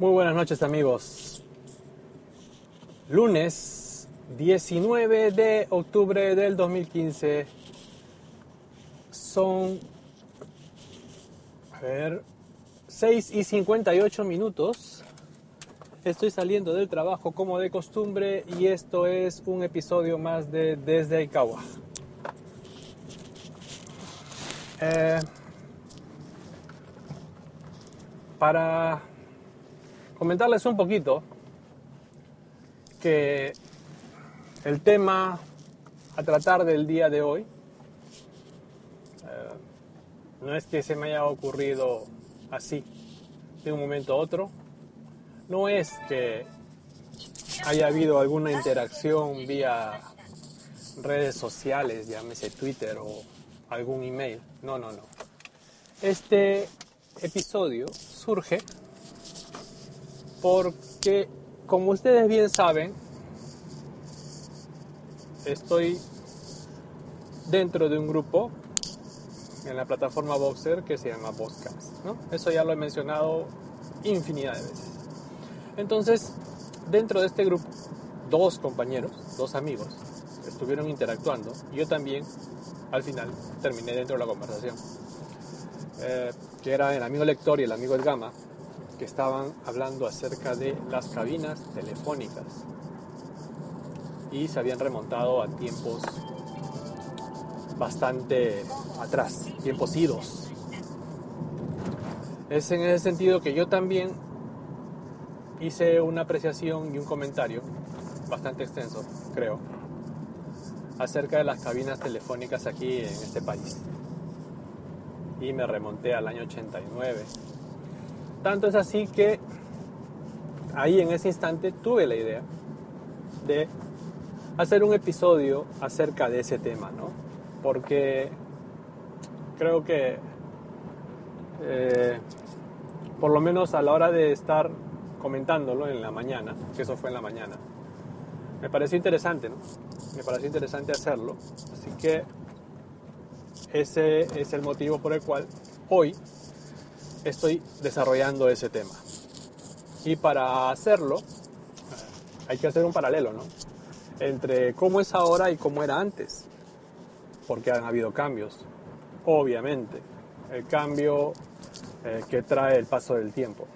Muy buenas noches, amigos. Lunes 19 de octubre del 2015. Son 6:58. Estoy saliendo del trabajo como de costumbre y esto es un episodio más de Desde Aicagua. Para comentarles un poquito que el tema a tratar del día de hoy no es que se me haya ocurrido así de un momento a otro, no es que haya habido alguna interacción vía redes sociales, llámese Twitter o algún email, no. Este episodio surge porque, como ustedes bien saben, estoy dentro de un grupo en la plataforma Voxer que se llama Voxcast, ¿no? Eso ya lo he mencionado infinidad de veces. Entonces, dentro de este grupo, dos amigos, estuvieron interactuando y yo también, al final, terminé dentro de la conversación. Que era el amigo lector y el amigo El Gama, que estaban hablando acerca de las cabinas telefónicas y se habían remontado a tiempos bastante atrás, tiempos idos. Es en ese sentido que yo también hice una apreciación y un comentario bastante extenso, creo, acerca de las cabinas telefónicas aquí en este país. Y me remonté al año 89. Tanto es así que ahí en ese instante tuve la idea de hacer un episodio acerca de ese tema, ¿no? Porque creo que por lo menos a la hora de estar comentándolo en la mañana, que eso fue en la mañana, me pareció interesante, ¿no? Me pareció interesante hacerlo, así que ese es el motivo por el cual hoy estoy desarrollando ese tema. Y para hacerlo hay que hacer un paralelo, ¿no? Entre cómo es ahora y cómo era antes, porque han habido cambios, obviamente. El cambio que trae el paso del tiempo.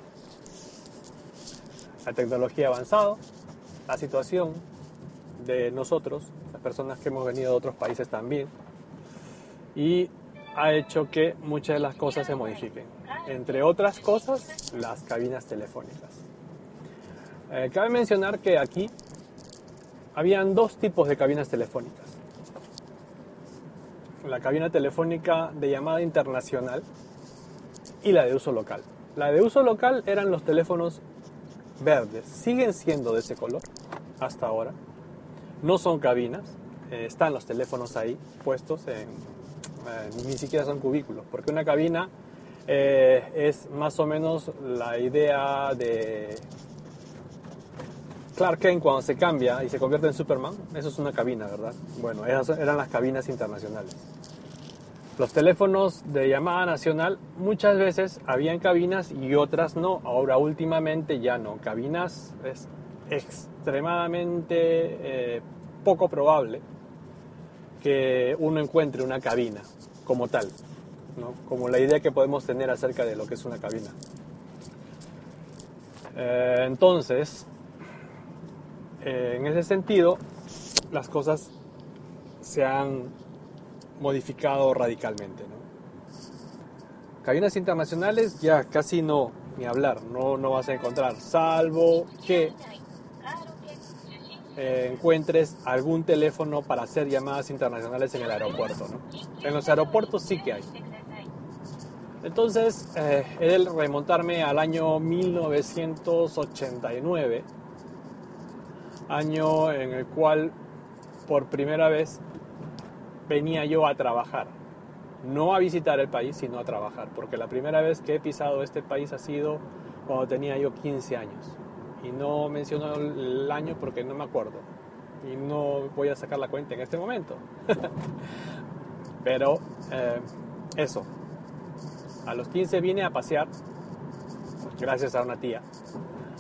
La tecnología ha avanzado, la situación de nosotros, las personas que hemos venido de otros países también, y ha hecho que muchas de las cosas se modifiquen. Entre otras cosas, las cabinas telefónicas. Cabe mencionar que aquí habían dos tipos de cabinas telefónicas. La cabina telefónica de llamada internacional y la de uso local. La de uso local eran los teléfonos verdes. Siguen siendo de ese color hasta ahora. No son cabinas. Están los teléfonos ahí puestos ni siquiera son cubículos, porque una cabina es más o menos la idea de Clark Kent cuando se cambia y se convierte en Superman. Eso es una cabina, ¿verdad? Bueno, esas eran las cabinas internacionales. Los teléfonos de llamada nacional muchas veces habían cabinas y otras no. Ahora últimamente ya no. Cabinas es extremadamente poco probable que uno encuentre una cabina como tal, ¿no? Como la idea que podemos tener acerca de lo que es una cabina. Entonces, en ese sentido, las cosas se han modificado radicalmente, ¿no? Cabinas internacionales ya casi no, ni hablar, no vas a encontrar, salvo que encuentres algún teléfono para hacer llamadas internacionales en el aeropuerto, ¿no? En los aeropuertos sí que hay. Entonces, he de remontarme al año 1989, año en el cual por primera vez venía yo a trabajar. No a visitar el país, sino a trabajar, porque la primera vez que he pisado este país ha sido cuando tenía yo 15 años. Y no menciono el año porque no me acuerdo. Y no voy a sacar la cuenta en este momento. Pero eso. A los 15 vine a pasear, gracias a una tía,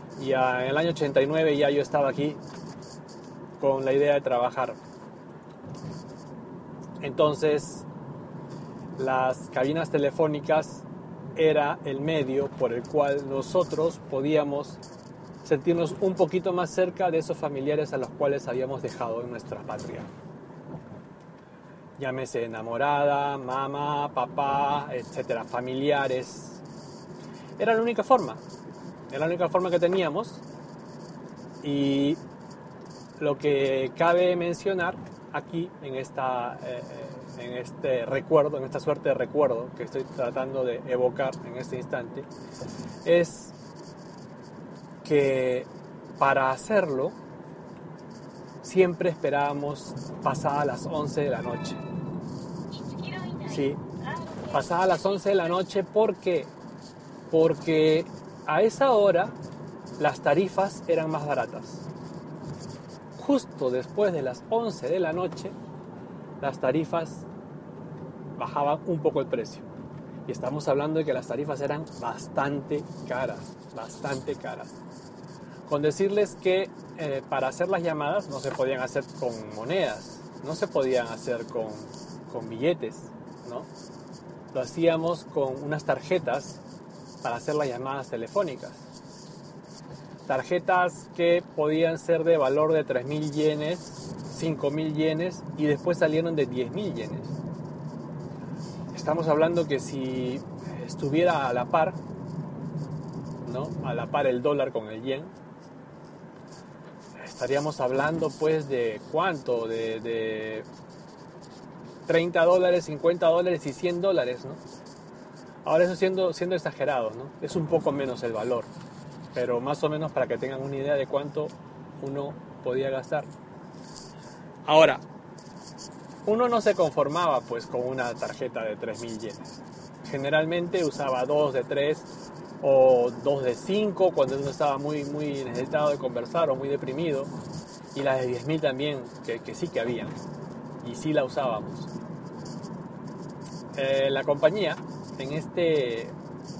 Y en el año 89 ya yo estaba aquí con la idea de trabajar. Entonces, las cabinas telefónicas era el medio por el cual nosotros podíamos sentirnos un poquito más cerca de esos familiares a los cuales habíamos dejado en nuestra patria. Llámese enamorada, mamá, papá, etcétera, familiares. Era la única forma que teníamos. Y lo que cabe mencionar aquí en este recuerdo, en esta suerte de recuerdo que estoy tratando de evocar en este instante, es que para hacerlo siempre esperábamos pasadas las 11 de la noche. Sí, pasadas las 11 de la noche, ¿por qué? Porque a esa hora las tarifas eran más baratas. Justo después de las 11 de la noche, las tarifas bajaban un poco el precio. Y estamos hablando de que las tarifas eran bastante caras. Con decirles que para hacer las llamadas no se podían hacer con monedas, no se podían hacer con billetes, ¿no? Lo hacíamos con unas tarjetas para hacer las llamadas telefónicas. Tarjetas que podían ser de valor de 3.000 yenes, 5.000 yenes y después salieron de 10.000 yenes. Estamos hablando que si estuviera a la par, ¿no? A la par el dólar con el yen, estaríamos hablando pues de ¿cuánto? De $30, $50 y $100, ¿no? Ahora eso siendo exagerado, ¿no? Es un poco menos el valor, pero más o menos para que tengan una idea de cuánto uno podía gastar. Ahora, uno no se conformaba pues con una tarjeta de 3.000 yenes. Generalmente usaba 2 de 3 o 2 de 5 cuando uno estaba muy necesitado de conversar o muy deprimido. Y las de 10.000 también, que sí que habían. Y sí la usábamos. La compañía, en este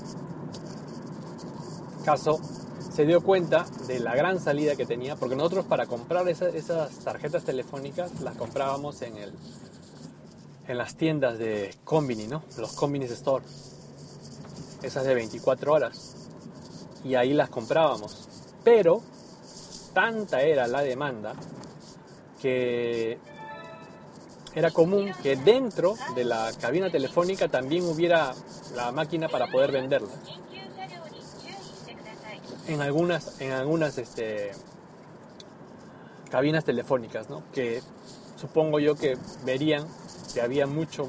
caso, se dio cuenta de la gran salida que tenía, porque nosotros para comprar esas tarjetas telefónicas las comprábamos en las tiendas de Combini, ¿no? Los Convenience Store, esas de 24 horas, y ahí las comprábamos. Pero tanta era la demanda que era común que dentro de la cabina telefónica también hubiera la máquina para poder venderla. En algunas cabinas telefónicas, ¿no? Que supongo yo que verían que había mucho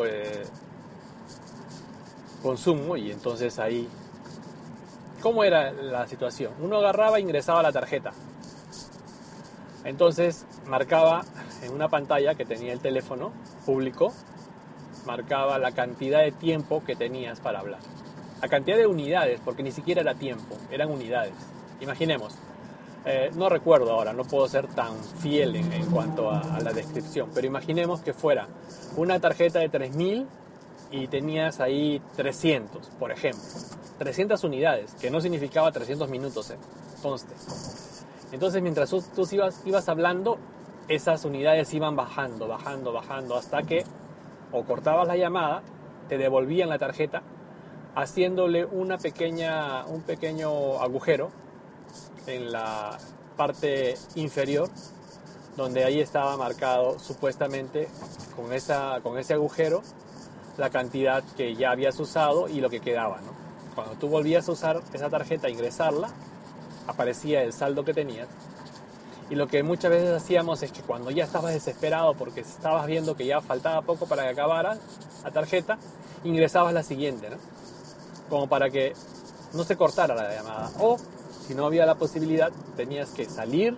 consumo, y entonces ahí, ¿cómo era la situación? Uno agarraba e ingresaba la tarjeta. Entonces marcaba en una pantalla que tenía el teléfono público, marcaba la cantidad de tiempo que tenías para hablar. La cantidad de unidades, porque ni siquiera era tiempo, eran unidades. Imaginemos, no recuerdo ahora, no puedo ser tan fiel en cuanto a la descripción, pero imaginemos que fuera una tarjeta de 3.000 y tenías ahí 300, por ejemplo. 300 unidades, que no significaba 300 minutos, conste. Entonces, mientras tú ibas hablando, esas unidades iban bajando, hasta que o cortabas la llamada, te devolvían la tarjeta, haciéndole un pequeño agujero en la parte inferior, donde ahí estaba marcado supuestamente con ese agujero la cantidad que ya habías usado y lo que quedaba, ¿no? Cuando tú volvías a usar esa tarjeta e ingresarla, aparecía el saldo que tenías. Y lo que muchas veces hacíamos es que cuando ya estabas desesperado porque estabas viendo que ya faltaba poco para que acabara la tarjeta, ingresabas la siguiente, ¿no? Como para que no se cortara la llamada. O, si no había la posibilidad, tenías que salir.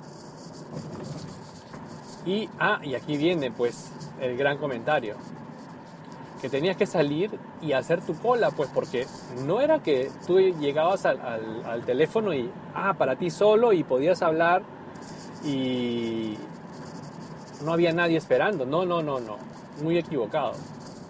Y aquí viene pues el gran comentario. Que tenías que salir y hacer tu cola, pues, porque no era que tú llegabas al teléfono y para ti solo y podías hablar y no había nadie esperando. No, muy equivocado.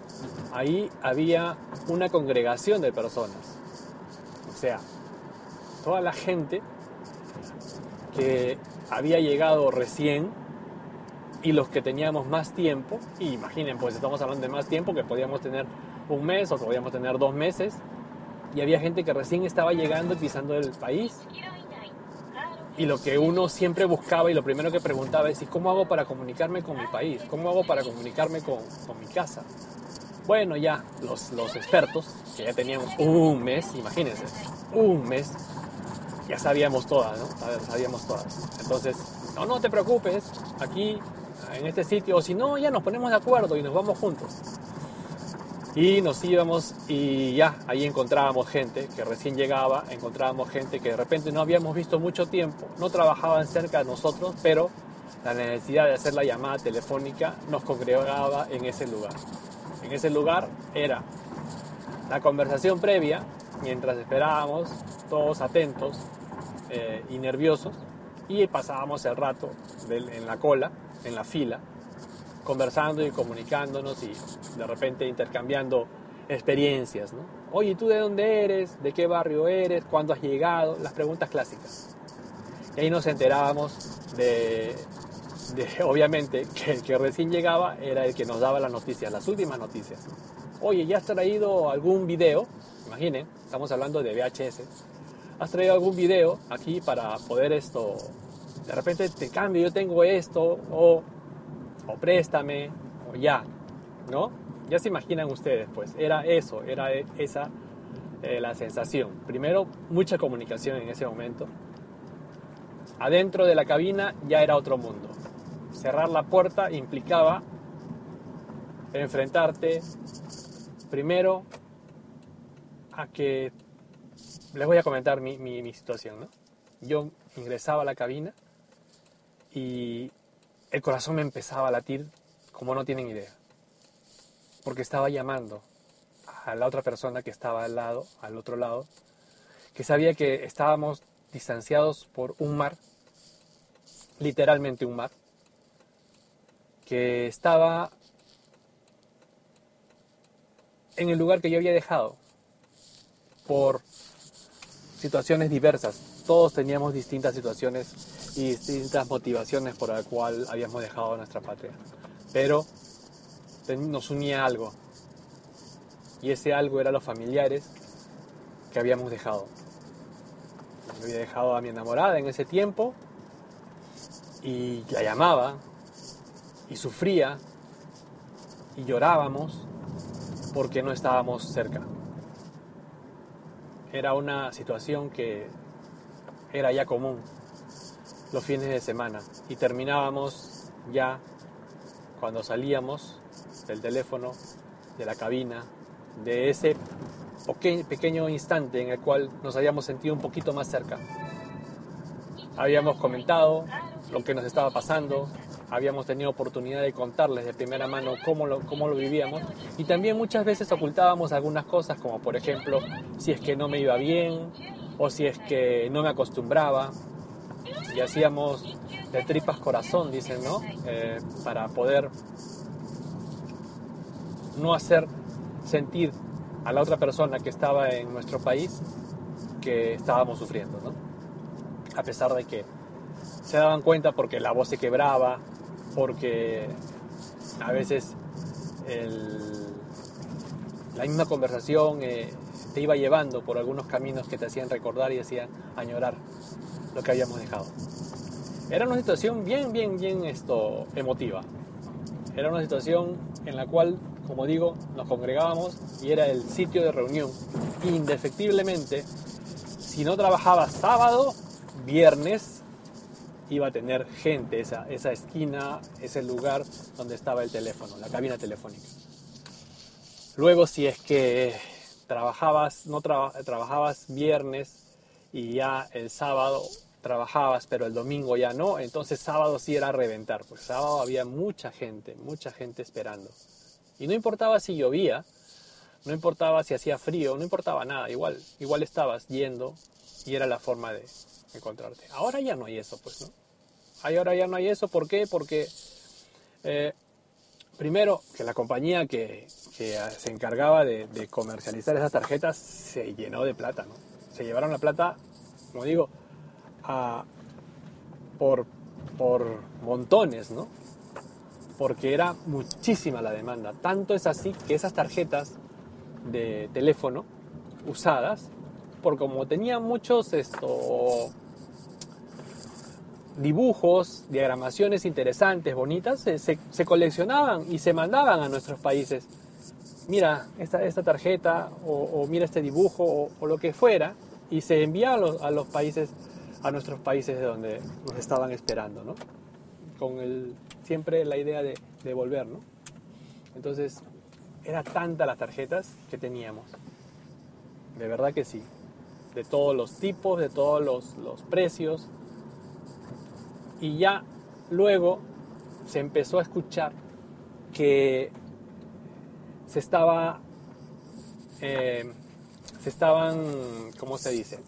Ahí había una congregación de personas. O sea, toda la gente que había llegado recién y los que teníamos más tiempo, y imaginen, pues estamos hablando de más tiempo, que podíamos tener un mes o que podíamos tener 2 meses, y había gente que recién estaba llegando y pisando el país, y lo que uno siempre buscaba y lo primero que preguntaba es: ¿y cómo hago para comunicarme con mi país? ¿Cómo hago para comunicarme con mi casa? Bueno, ya los expertos, que ya teníamos un mes, imagínense, un mes, ya sabíamos todas, ¿no? Sabíamos todas. Entonces, no te preocupes, aquí, en este sitio, o si no, ya nos ponemos de acuerdo y nos vamos juntos. Y nos íbamos y ya, ahí encontrábamos gente que recién llegaba, encontrábamos gente que de repente no habíamos visto mucho tiempo, no trabajaban cerca de nosotros, pero la necesidad de hacer la llamada telefónica nos congregaba en ese lugar. En ese lugar era la conversación previa, mientras esperábamos, todos atentos y nerviosos, y pasábamos el rato en la cola, en la fila, conversando y comunicándonos y de repente intercambiando experiencias, ¿no? Oye, ¿tú de dónde eres? ¿De qué barrio eres? ¿Cuándo has llegado? Las preguntas clásicas. Y ahí nos enterábamos obviamente, que el que recién llegaba era el que nos daba las noticias, las últimas noticias. Oye, ¿ya has traído algún video? Imaginen, estamos hablando de VHS. ¿Has traído algún video aquí para poder de repente te cambio, yo tengo esto, o préstame, o ya, ¿no? Ya se imaginan ustedes, pues, era esa la sensación. Primero, mucha comunicación en ese momento. Adentro de la cabina ya era otro mundo. Cerrar la puerta implicaba enfrentarte primero a que... Les voy a comentar mi situación, ¿no? Yo ingresaba a la cabina y el corazón me empezaba a latir como no tienen idea. Porque estaba llamando a la otra persona que estaba al otro lado, que sabía que estábamos distanciados por un mar, literalmente un mar, que estaba en el lugar que yo había dejado por situaciones diversas. Todos teníamos distintas situaciones y distintas motivaciones por la cual habíamos dejado nuestra patria. Pero nos unía algo, y ese algo era los familiares que habíamos dejado. Yo había dejado a mi enamorada en ese tiempo y la llamaba y sufría y llorábamos porque no estábamos cerca. Era una situación que era ya común los fines de semana, y terminábamos ya cuando salíamos del teléfono, de la cabina, de ese pequeño instante en el cual nos habíamos sentido un poquito más cerca. Habíamos comentado lo que nos estaba pasando, habíamos tenido oportunidad de contarles de primera mano cómo lo vivíamos, y también muchas veces ocultábamos algunas cosas, como por ejemplo si es que no me iba bien o si es que no me acostumbraba, y hacíamos de tripas corazón, dicen, ¿no? Para poder no hacer sentir a la otra persona que estaba en nuestro país que estábamos sufriendo, ¿no? A pesar de que se daban cuenta porque la voz se quebraba, porque a veces la misma conversación te iba llevando por algunos caminos que te hacían recordar y hacían añorar lo que habíamos dejado. Era una situación bien emotiva. Era una situación en la cual, como digo, nos congregábamos y era el sitio de reunión. Indefectiblemente, si no trabajaba sábado, viernes iba a tener gente esa esquina, ese lugar donde estaba el teléfono, la cabina telefónica. Luego, si es que trabajabas viernes y ya el sábado trabajabas, pero el domingo ya no, entonces sábado sí era a reventar, pues sábado había mucha gente esperando. Y no importaba si llovía, no importaba si hacía frío, no importaba nada, igual estabas yendo y era la forma de encontrarte. Ahora ya no hay eso, pues, ¿no? Ahora ya no hay eso, ¿por qué? Porque primero, que la compañía que se encargaba de comercializar esas tarjetas se llenó de plata, ¿no? Se llevaron la plata como digo, a, por montones, ¿no? Porque era muchísima la demanda. Tanto es así que esas tarjetas de teléfono usadas, por como tenían muchos dibujos, diagramaciones interesantes, bonitas, se coleccionaban y se mandaban a nuestros países. Mira esta tarjeta o mira este dibujo o lo que fuera, y se enviaba a los países, a nuestros países de donde nos estaban esperando, ¿no? Con siempre la idea de devolver, ¿no? Entonces, era tanta las tarjetas que teníamos. De verdad que sí. De todos los tipos, de todos los precios. Y ya luego se empezó a escuchar que se estaban, ¿cómo se dice?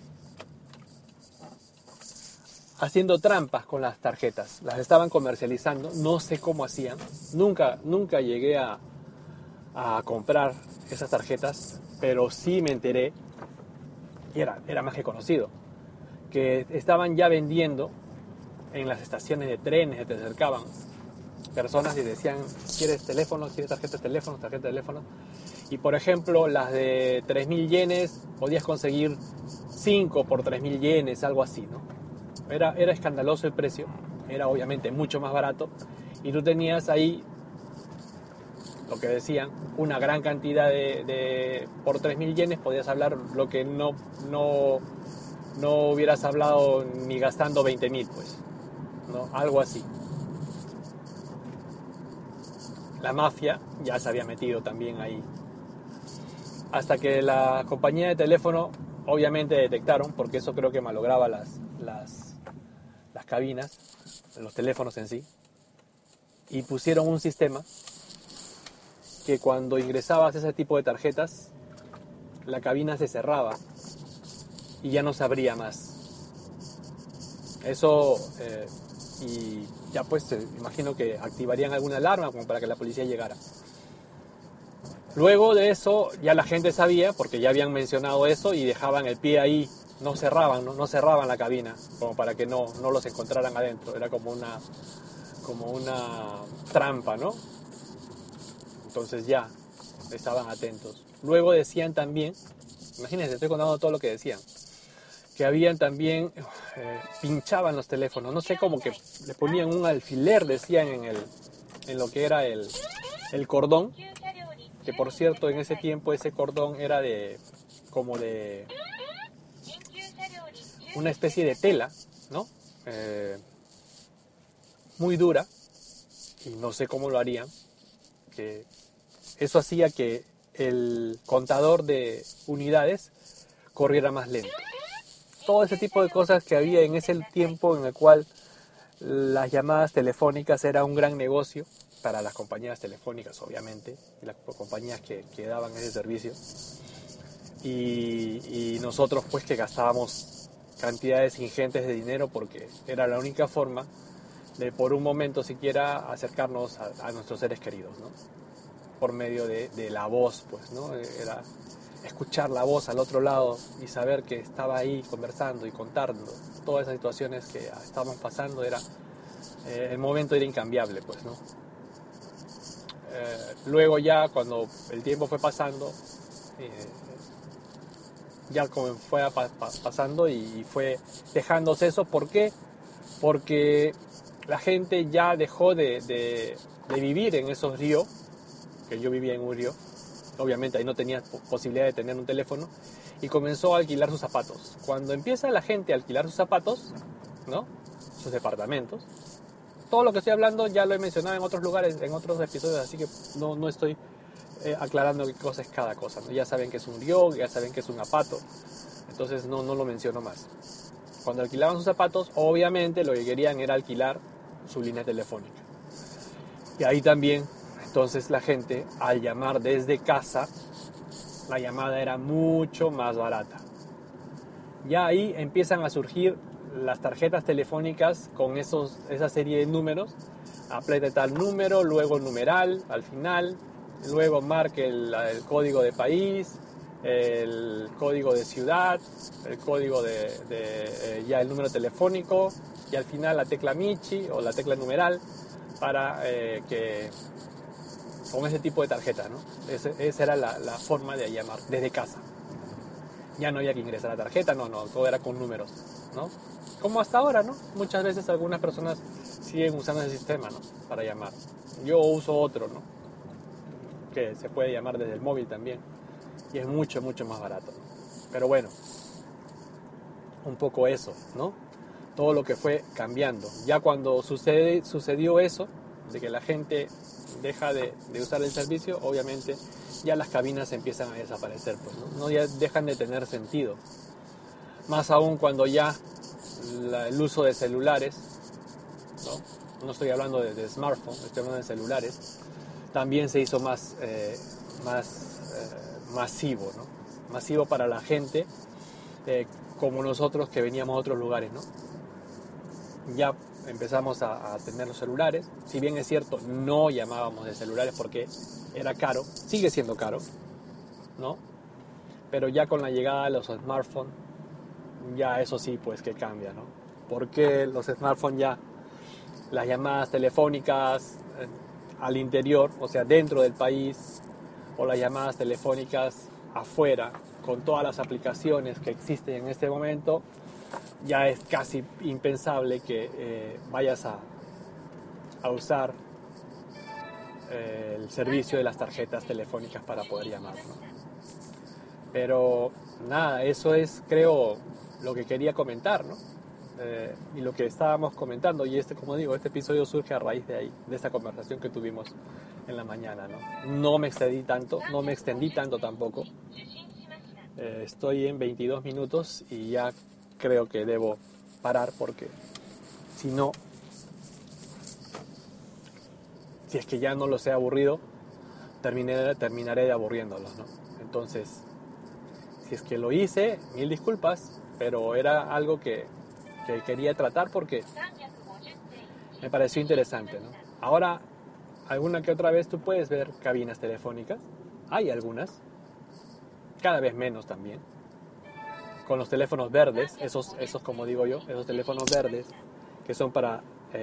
Haciendo trampas con las tarjetas. Las estaban comercializando, no sé cómo hacían. Nunca llegué a comprar esas tarjetas, pero sí me enteré, y era más que conocido, que estaban ya vendiendo en las estaciones de trenes que te acercaban personas y decían, ¿quieres teléfono? ¿Quieres tarjeta de teléfono? Tarjeta de teléfono. Y por ejemplo, las de 3.000 yenes podías conseguir 5 por 3.000 yenes, algo así, ¿no? Era escandaloso el precio, era obviamente mucho más barato, y tú tenías ahí, lo que decían, una gran cantidad por 3.000 yenes podías hablar lo que no hubieras hablado ni gastando 20.000, pues, ¿no? Algo así. La mafia ya se había metido también ahí. Hasta que la compañía de teléfono obviamente detectaron, porque eso creo que malograba las cabinas, los teléfonos en sí, y pusieron un sistema que cuando ingresabas ese tipo de tarjetas, la cabina se cerraba y ya no se abría más. Eso, y ya pues imagino que activarían alguna alarma como para que la policía llegara. Luego de eso ya la gente sabía, porque ya habían mencionado eso, y dejaban el pie ahí, no cerraban la cabina, como para que no los encontraran adentro. Era como una trampa, ¿no? Entonces ya estaban atentos. Luego decían también, imagínense, estoy contando todo lo que decían, que habían también, pinchaban los teléfonos, no sé, como que le ponían un alfiler, decían, en lo que era el cordón, que por cierto en ese tiempo ese cordón era como de una especie de tela, ¿no? Muy dura, y no sé cómo lo harían, que eso hacía que el contador de unidades corriera más lento. Todo ese tipo de cosas que había en ese tiempo en el cual las llamadas telefónicas era un gran negocio para las compañías telefónicas, obviamente, y las compañías que daban ese servicio. Y nosotros pues que gastábamos cantidades ingentes de dinero porque era la única forma de por un momento siquiera acercarnos a nuestros seres queridos, ¿no? Por medio de la voz, pues, ¿no? Era escuchar la voz al otro lado y saber que estaba ahí conversando y contando todas esas situaciones que estábamos pasando. El momento era incambiable, pues, ¿no? Luego ya cuando el tiempo fue pasando, ya como fue pasando y fue dejándose eso. ¿Por qué? Porque la gente ya dejó de vivir en esos ríos, que yo vivía en un río, obviamente ahí no tenía posibilidad de tener un teléfono, y comenzó a alquilar sus zapatos. Cuando empieza la gente a alquilar sus zapatos, ¿no? Sus departamentos, todo lo que estoy hablando ya lo he mencionado en otros lugares, en otros episodios, así que no estoy aclarando qué cosa es cada cosa, ¿no? Ya saben que es un río, ya saben que es un zapato, entonces no lo menciono más. Cuando alquilaban sus zapatos, obviamente lo que querían era alquilar su línea telefónica. Y ahí también, entonces la gente, al llamar desde casa, la llamada era mucho más barata. Ya ahí empiezan a surgir las tarjetas telefónicas con esa serie de números. Apriete tal número, luego numeral al final, luego marque el código de país, el código de ciudad, el código ya el número telefónico y al final la tecla Michi o la tecla numeral para que con ese tipo de tarjeta, ¿no? Esa era la forma de llamar desde casa. Ya no había que ingresar la tarjeta, no, todo era con números, ¿no? Como hasta ahora, ¿no? Muchas veces algunas personas siguen usando ese sistema, ¿no? Para llamar. Yo uso otro, ¿no? Que se puede llamar desde el móvil también. Y es mucho, mucho más barato, ¿no? Pero bueno, un poco eso, ¿no? Todo lo que fue cambiando. Ya cuando sucedió eso, de que la gente deja de usar el servicio, obviamente ya las cabinas empiezan a desaparecer, pues, ¿no? Ya dejan de tener sentido. Más aún cuando ya el uso de celulares, no estoy hablando de smartphones, estoy hablando de celulares, también se hizo más masivo, ¿no? Masivo para la gente como nosotros que veníamos a otros lugares, ¿no? Ya empezamos a tener los celulares. Si bien es cierto, no llamábamos de celulares porque era caro, sigue siendo caro, ¿no? Pero ya con la llegada de los smartphones, ya eso sí, pues que cambia, ¿no? Porque los smartphones ya, las llamadas telefónicas al interior, o sea, dentro del país, o las llamadas telefónicas afuera, con todas las aplicaciones que existen en este momento, ya es casi impensable que vayas a usar el servicio de las tarjetas telefónicas para poder llamar, ¿no? Pero nada, eso es, creo, lo que quería comentar, ¿no? Y lo que estábamos comentando, y como digo, este episodio surge a raíz de ahí, de esta conversación que tuvimos en la mañana, ¿no? No me extendí tanto tampoco. Estoy en 22 minutos y ya creo que debo parar porque si no, si es que ya no los he aburrido, terminaré de aburriéndolos, ¿no? Entonces, si es que lo hice, mil disculpas, pero era algo que quería tratar porque me pareció interesante, ¿no? Ahora, alguna que otra vez tú puedes ver cabinas telefónicas, hay algunas, cada vez menos también, con los teléfonos verdes, esos como digo yo, esos teléfonos verdes que son para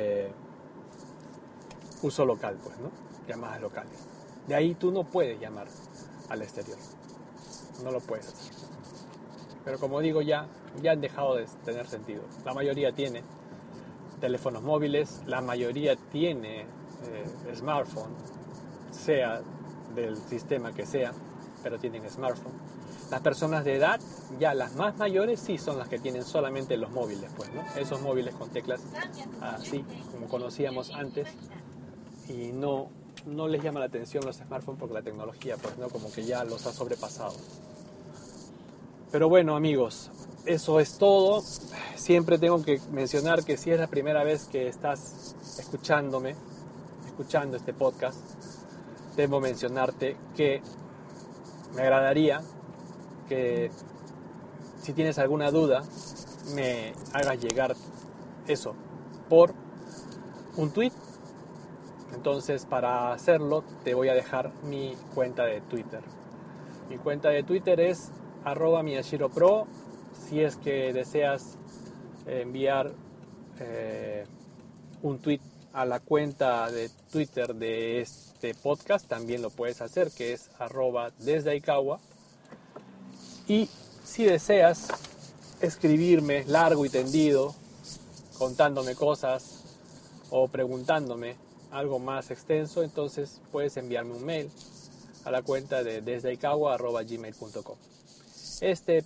uso local, pues, ¿no? Llamadas locales. De ahí tú no puedes llamar al exterior, no lo puedes hacer. Pero como digo, ya han dejado de tener sentido. La mayoría tiene teléfonos móviles, la mayoría tiene smartphone, sea del sistema que sea, pero tienen smartphone. Las personas de edad, ya las más mayores, sí son las que tienen solamente los móviles, pues, ¿no? Esos móviles con teclas así, como conocíamos antes, y no les llama la atención los smartphones porque la tecnología, pues, ¿no? Como que ya los ha sobrepasado. Pero bueno, amigos, eso es todo. Siempre tengo que mencionar que si es la primera vez que estás escuchando este podcast, debo mencionarte que me agradaría que si tienes alguna duda me hagas llegar eso por un tweet. Entonces, para hacerlo te voy a dejar mi cuenta de Twitter. Mi cuenta de Twitter es @miyashiropro. Si es que deseas enviar un tweet a la cuenta de Twitter de este podcast, también lo puedes hacer, que es @desdeaikawa. Y si deseas escribirme largo y tendido, contándome cosas o preguntándome algo más extenso, entonces puedes enviarme un mail a la cuenta de desdeaikawa@gmail.com. Este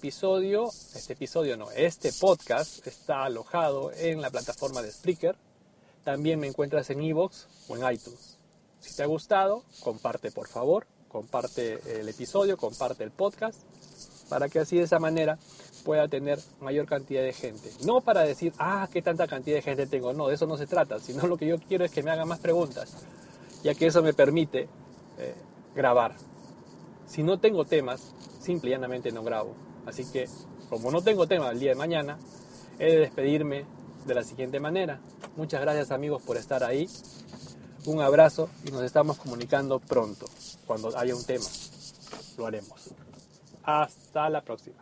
podcast está alojado en la plataforma de Spreaker. También me encuentras en iVoox o en iTunes. Si te ha gustado, comparte por favor, comparte el episodio, comparte el podcast, para que así de esa manera pueda tener mayor cantidad de gente. No para decir, qué tanta cantidad de gente tengo, no, de eso no se trata, sino lo que yo quiero es que me hagan más preguntas, ya que eso me permite grabar. Si no tengo temas, simple y llanamente no grabo. Así que, como no tengo tema el día de mañana, he de despedirme de la siguiente manera. Muchas gracias, amigos, por estar ahí. Un abrazo y nos estamos comunicando pronto. Cuando haya un tema, lo haremos. Hasta la próxima.